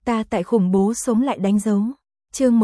Ta tại khủng bố sống lại đánh dấu. Chương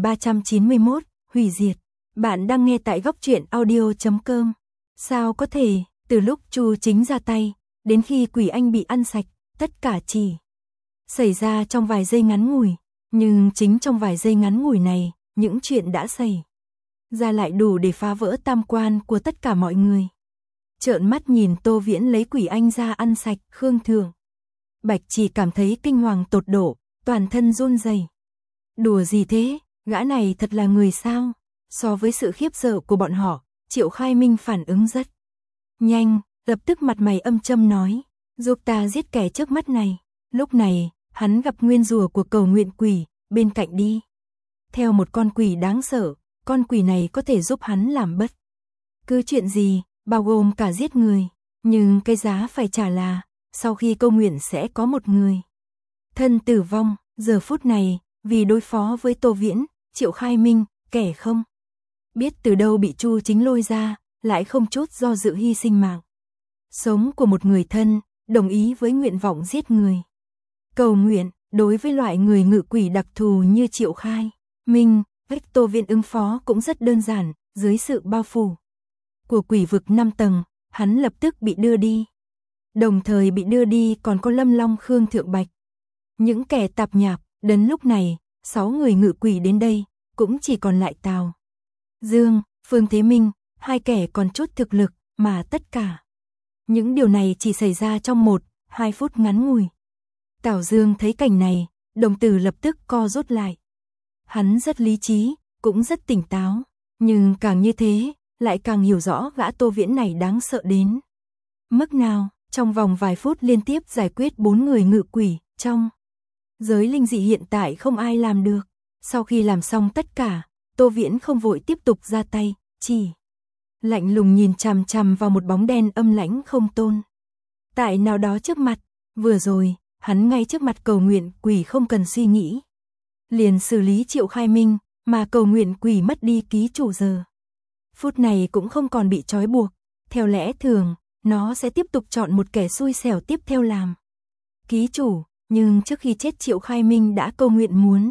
1391, hủy diệt. Bạn đang nghe tại góc truyện audio.com. Sao có thể, từ lúc Chu Chính ra tay, đến khi Quỷ Anh bị ăn sạch, tất cả chỉ xảy ra trong vài giây ngắn ngủi, nhưng chính trong vài giây ngắn ngủi này, những chuyện đã xảy ra lại đủ để phá vỡ tam quan của tất cả mọi người. Trợn mắt nhìn Tô Viễn lấy Quỷ Anh ra ăn sạch, Khương Thượng Bạch chỉ cảm thấy kinh hoàng tột độ, toàn thân run rẩy. Đùa gì thế, gã này thật là người sao? So với sự khiếp sợ của bọn họ, Triệu Khai Minh phản ứng rất nhanh, lập tức mặt mày âm châm nói, giúp ta giết kẻ trước mắt này. Lúc này, hắn gặp nguyên rùa của cầu nguyện quỷ, bên cạnh đi theo một con quỷ đáng sợ, con quỷ này có thể giúp hắn làm bất cứ chuyện gì, bao gồm cả giết người, nhưng cái giá phải trả là, sau khi câu nguyện sẽ có một người thân tử vong. Giờ phút này, vì đối phó với Tô Viễn, Triệu Khai Minh, kẻ không biết từ đâu bị Chu Chính lôi ra, lại không chút do dự hy sinh mạng sống của một người thân, đồng ý với nguyện vọng giết người. Cầu nguyện, đối với loại người ngự quỷ đặc thù như Triệu Khai Minh, cách Tô Viễn ứng phó cũng rất đơn giản, dưới sự bao phủ của quỷ vực 5 tầng, hắn lập tức bị đưa đi. Đồng thời bị đưa đi còn có Lâm Long, Khương Thượng Bạch. Những kẻ tạp nhạp, đến lúc này, 6 người ngự quỷ đến đây, cũng chỉ còn lại Tào Dương, Phương Thế Minh, 2 kẻ còn chút thực lực, mà tất cả những điều này chỉ xảy ra trong 1-2 phút ngắn ngủi. Tào Dương thấy cảnh này, đồng tử lập tức co rút lại. Hắn rất lý trí, cũng rất tỉnh táo, nhưng càng như thế, lại càng hiểu rõ gã Tô Viễn này đáng sợ đến mức nào. Trong vòng vài phút liên tiếp giải quyết 4 người ngự quỷ, trong giới linh dị hiện tại không ai làm được. Sau khi làm xong tất cả, Tô Viễn không vội tiếp tục ra tay, chỉ lạnh lùng nhìn chằm chằm vào một bóng đen âm lãnh không tồn tại nào đó trước mặt. Vừa rồi, hắn ngay trước mặt cầu nguyện quỷ không cần suy nghĩ, liền xử lý Triệu Khai Minh, mà cầu nguyện quỷ mất đi ký chủ giờ phút này cũng không còn bị trói buộc. Theo lẽ thường, nó sẽ tiếp tục chọn một kẻ xui xẻo tiếp theo làm ký chủ, nhưng trước khi chết Triệu Khai Minh đã cầu nguyện muốn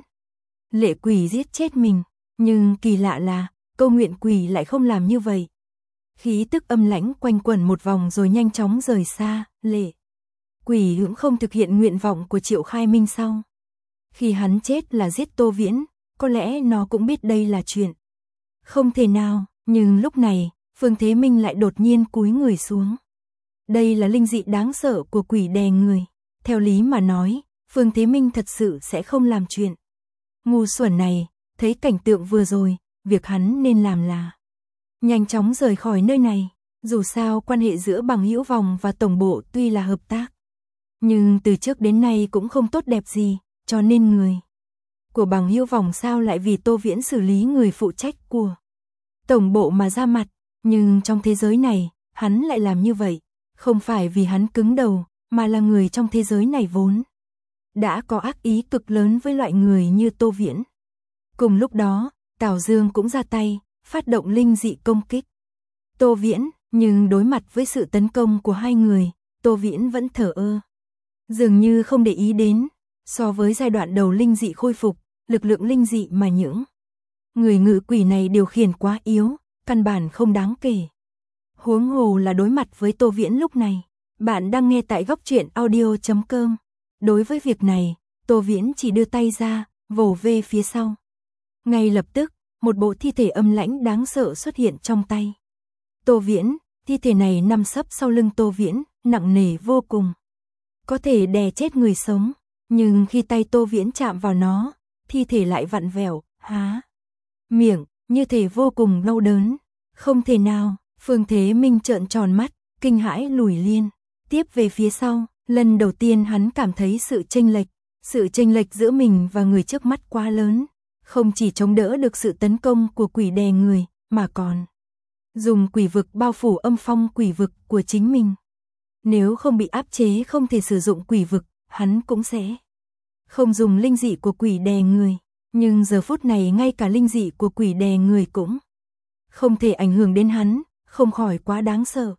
lệ quỷ giết chết mình, nhưng kỳ lạ là cầu nguyện quỷ lại không làm như vậy. Khí tức âm lãnh quanh quẩn một vòng rồi nhanh chóng rời xa. Lệ quỷ cũng không thực hiện nguyện vọng của Triệu Khai Minh sau khi hắn chết là giết Tô Viễn, có lẽ nó cũng biết đây là chuyện không thể nào, nhưng lúc này Phương Thế Minh lại đột nhiên cúi người xuống. Đây là linh dị đáng sợ của quỷ đè người. Theo lý mà nói, Phương Thế Minh thật sự sẽ không làm chuyện ngu xuẩn này. Thấy cảnh tượng vừa rồi, việc hắn nên làm là nhanh chóng rời khỏi nơi này. Dù sao quan hệ giữa Bằng Hữu Vòng và tổng bộ tuy là hợp tác, nhưng từ trước đến nay cũng không tốt đẹp gì, cho nên người của Bằng Hữu Vòng sao lại vì Tô Viễn xử lý người phụ trách của tổng bộ mà ra mặt. Nhưng trong thế giới này, hắn lại làm như vậy, không phải vì hắn cứng đầu, mà là người trong thế giới này vốn đã có ác ý cực lớn với loại người như Tô Viễn. Cùng lúc đó, Tào Dương cũng ra tay, phát động linh dị công kích Tô Viễn, nhưng đối mặt với sự tấn công của hai người, Tô Viễn vẫn thờ ơ, dường như không để ý đến. So với giai đoạn đầu linh dị khôi phục, lực lượng linh dị mà những người ngự quỷ này điều khiển quá yếu, căn bản không đáng kể. Huống hồ là đối mặt với Tô Viễn lúc này. Bạn đang nghe tại góc truyện audio.com. Đối với việc này, Tô Viễn chỉ đưa tay ra, vồ về phía sau. Ngay lập tức, một bộ thi thể âm lãnh đáng sợ xuất hiện trong tay Tô Viễn. Thi thể này nằm sấp sau lưng Tô Viễn, nặng nề vô cùng, có thể đè chết người sống. Nhưng khi tay Tô Viễn chạm vào nó, thi thể lại vặn vẹo, há miệng, như thể vô cùng đau đớn. Không thể nào. Phương Thế Minh trợn tròn mắt, kinh hãi lùi liên tiếp về phía sau. Lần đầu tiên hắn cảm thấy sự chênh lệch giữa mình và người trước mắt quá lớn, không chỉ chống đỡ được sự tấn công của quỷ đè người, mà còn dùng quỷ vực bao phủ âm phong quỷ vực của chính mình. Nếu không bị áp chế không thể sử dụng quỷ vực, hắn cũng sẽ không dùng linh dị của quỷ đè người. Nhưng giờ phút này ngay cả linh dị của quỷ đè người cũng không thể ảnh hưởng đến hắn, không khỏi quá đáng sợ.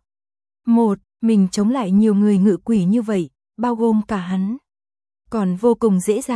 Mình chống lại nhiều người ngự quỷ như vậy, bao gồm cả hắn, còn vô cùng dễ dàng,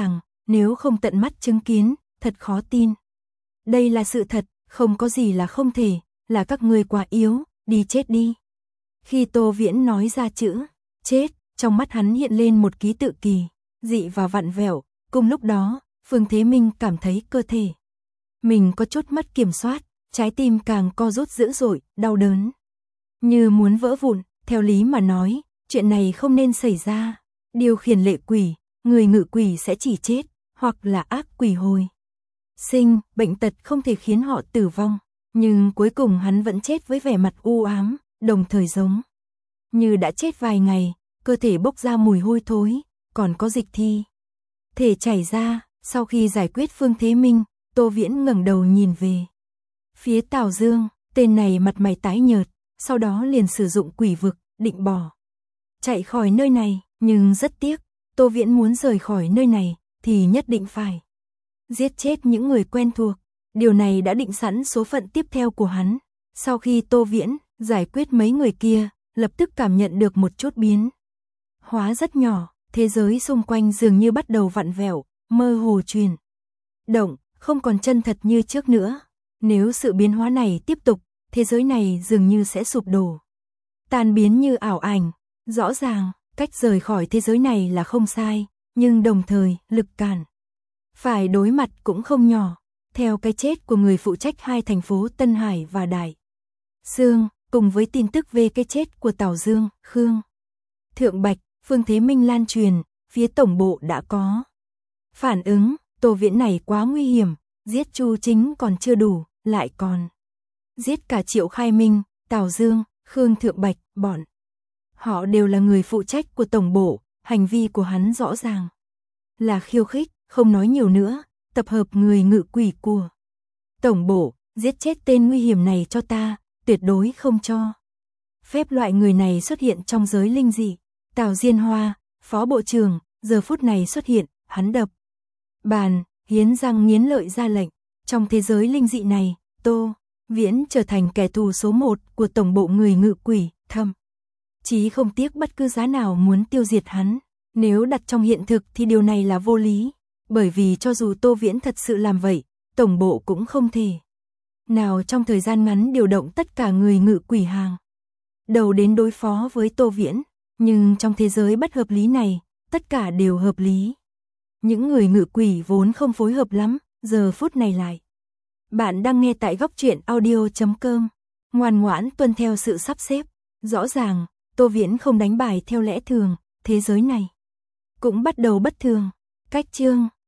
nếu không tận mắt chứng kiến, thật khó tin. Đây là sự thật, không có gì là không thể, là các ngươi quá yếu, đi chết đi. Khi Tô Viễn nói ra chữ chết, trong mắt hắn hiện lên một ký tự kỳ dị và vặn vẹo. Cùng lúc đó, Phương Thế Minh cảm thấy cơ thể mình có chút mất kiểm soát, trái tim càng co rút dữ dội, đau đớn như muốn vỡ vụn. Theo lý mà nói, chuyện này không nên xảy ra. Điều khiển lệ quỷ, người ngự quỷ sẽ chỉ chết, hoặc là ác quỷ hồi sinh, bệnh tật không thể khiến họ tử vong. Nhưng cuối cùng hắn vẫn chết với vẻ mặt u ám, đồng thời giống như đã chết vài ngày, cơ thể bốc ra mùi hôi thối, còn có dịch thi thể chảy ra. Sau khi giải quyết Phương Thế Minh, Tô Viễn ngẩng đầu nhìn về phía Tào Dương, tên này mặt mày tái nhợt, sau đó liền sử dụng quỷ vực, định bỏ chạy khỏi nơi này, nhưng rất tiếc, Tô Viễn muốn rời khỏi nơi này thì nhất định phải giết chết những người quen thuộc. Điều này đã định sẵn số phận tiếp theo của hắn. Sau khi Tô Viễn giải quyết mấy người kia, lập tức cảm nhận được một chút biến hóa rất nhỏ, thế giới xung quanh dường như bắt đầu vặn vẹo, mơ hồ chuyển động, không còn chân thật như trước nữa. Nếu sự biến hóa này tiếp tục, thế giới này dường như sẽ sụp đổ, tan biến như ảo ảnh. Rõ ràng, cách rời khỏi thế giới này là không sai, nhưng đồng thời, lực cản phải đối mặt cũng không nhỏ. Theo cái chết của người phụ trách hai thành phố Tân Hải và Đại Sương, cùng với tin tức về cái chết của Tào Dương, Khương Thượng Bạch, Phương Thế Minh lan truyền, phía tổng bộ đã có phản ứng. Tô Viễn này quá nguy hiểm, giết Chu Chính còn chưa đủ, lại còn giết cả Triệu Khai Minh, Tào Dương, Khương Thượng Bạch. Bọn họ đều là người phụ trách của tổng bộ, hành vi của hắn rõ ràng là khiêu khích. Không nói nhiều nữa, tập hợp người ngự quỷ của tổng bộ, giết chết tên nguy hiểm này cho ta, tuyệt đối không cho phép loại người này xuất hiện trong giới linh dị. Tào Diên Hoa, phó bộ trưởng, giờ phút này xuất hiện, hắn đập bàn, nghiến răng nghiến lợi ra lệnh. Trong thế giới linh dị này, Tô Viễn trở thành kẻ thù số 1 của tổng bộ người ngự quỷ, thậm chí không tiếc bất cứ giá nào muốn tiêu diệt hắn. Nếu đặt trong hiện thực thì điều này là vô lý, bởi vì cho dù Tô Viễn thật sự làm vậy, tổng bộ cũng không thể nào trong thời gian ngắn điều động tất cả người ngự quỷ hàng đầu đến đối phó với Tô Viễn. Nhưng trong thế giới bất hợp lý này, tất cả đều hợp lý. Những người ngự quỷ vốn không phối hợp lắm, giờ phút này lại. Bạn đang nghe tại góc truyện audio.com, ngoan ngoãn tuân theo sự sắp xếp. Rõ ràng, Tô Viễn không đánh bài theo lẽ thường, thế giới này cũng bắt đầu bất thường. Cách chương